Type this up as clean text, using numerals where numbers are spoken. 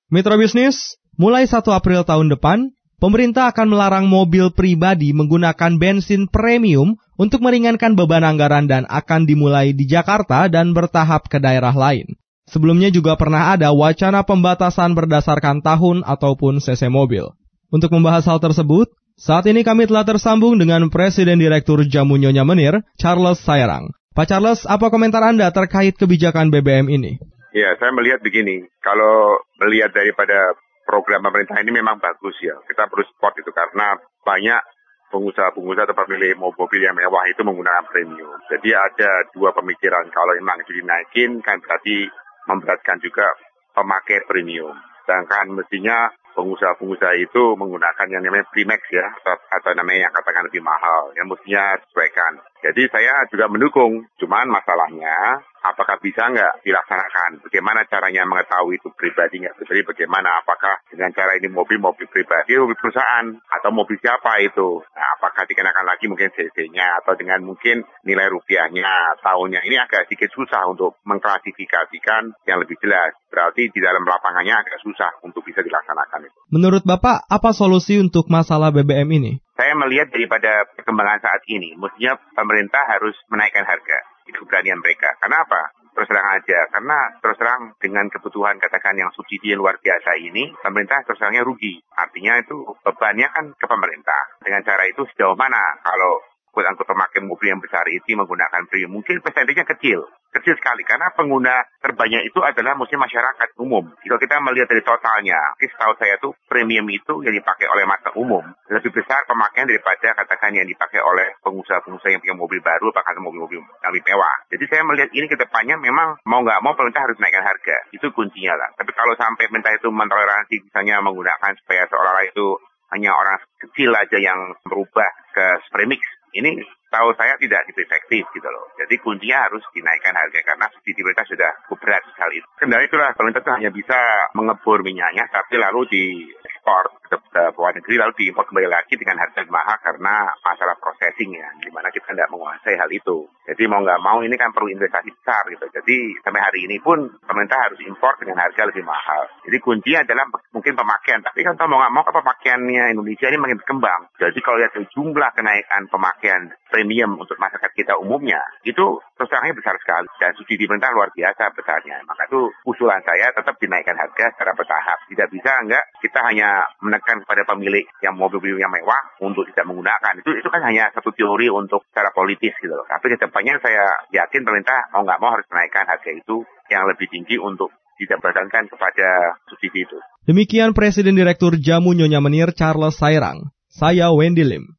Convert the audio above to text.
Mitra bisnis, mulai 1 April tahun depan, pemerintah akan melarang mobil pribadi menggunakan bensin premium untuk meringankan beban anggaran dan akan dimulai di Jakarta dan bertahap ke daerah lain. Sebelumnya juga pernah ada wacana pembatasan berdasarkan tahun ataupun cc mobil. Untuk membahas hal tersebut, saat ini kami telah tersambung dengan Presiden Direktur Jamu Nyonya Menir, Charles Sairang. Pak Charles, apa komentar Anda terkait kebijakan BBM ini? Ya, saya melihat begini, kalau melihat daripada program pemerintah ini memang bagus ya. Kita perlu support itu karena banyak pengusaha-pengusaha atau pemilik mobil yang mewah itu menggunakan premium. Jadi ada dua pemikiran, kalau memang itu dinaikin kan berarti memberatkan juga pemakai premium. Sedangkan mestinya pengusaha-pengusaha itu menggunakan yang namanya Primax ya, atau namanya yang katakan lebih mahal, yang mestinya sesuaikan. Jadi saya juga mendukung, cuman masalahnya apakah bisa nggak dilaksanakan? Bagaimana caranya mengetahui itu pribadi nggak? Jadi bagaimana? Apakah dengan cara ini mobil pribadi, mobil perusahaan, atau mobil siapa itu? Nah, apakah dikenakan lagi mungkin cc-nya, atau dengan mungkin nilai rupiahnya, tahunnya? Ini agak sedikit susah untuk mengklasifikasikan yang lebih jelas. Berarti di dalam lapangannya agak susah untuk bisa dilaksanakan itu. Menurut Bapak, apa solusi untuk masalah BBM ini? Saya melihat daripada perkembangan saat ini, mestinya pemerintah harus menaikkan harga. Itu keberanian mereka. Karena apa? Terus terang aja. Karena terus terang dengan kebutuhan katakan yang subsidi luar biasa ini, pemerintah terus terangnya rugi. Artinya itu bebannya kan ke pemerintah. Dengan cara itu sejauh mana kalau angkut pemakai mobil yang besar itu menggunakan premium, mungkin persentasenya kecil sekali karena pengguna terbanyak itu adalah mesti masyarakat umum. Kalau kita melihat dari totalnya, setahu saya tuh premium itu yang dipakai oleh masa umum lebih besar pemakaian daripada katakan yang dipakai oleh pengusaha-pengusaha yang punya mobil baru, bahkan mobil-mobil lebih mewah. Jadi saya melihat ini ke depannya memang mau nggak mau pemerintah harus naikkan harga. Itu kuncinya lah. Tapi kalau sampai pemerintah itu mentoleransi misalnya menggunakan supaya seolah-olah itu hanya orang kecil aja yang berubah ke premix, ini tahu saya tidak efektif gitu loh. Jadi kuncinya harus dinaikkan harga karena subsidi pemerintah sudah berat sekali. Kendala itulah pemerintah itu hanya bisa mengebor minyaknya tapi lalu diekspor ke luar negeri lalu diimpor kembali lagi dengan harga mahal karena masalah processing ya, di mana kita tidak menguasai hal itu. Jadi mau nggak mau ini kan perlu investasi besar gitu. Jadi sampai hari ini pun pemerintah harus impor dengan harga lebih mahal. Jadi kuncinya adalah mungkin pemakaian. Tapi kan mau nggak mau pemakaiannya Indonesia ini makin berkembang. Jadi kalau lihat jumlah kenaikan pemakaian premium untuk masyarakat kita umumnya, itu terus terangnya besar sekali. Dan subsidi pemerintah luar biasa besarnya. Maka itu usulan saya tetap dinaikkan harga secara bertahap. Tidak bisa enggak kita hanya menekan kepada pemilik yang mobil-mobil yang mewah untuk tidak menggunakan. Itu kan hanya satu teori untuk secara politis gitu loh. Tapi ke depannya saya yakin pemerintah mau nggak mau harus menaikkan harga itu yang lebih tinggi untuk tidak berdasarkan kepada subsidi itu. Demikian Presiden Direktur Jamu Nyonya Menir Charles Sairang. Saya Wendy Lim.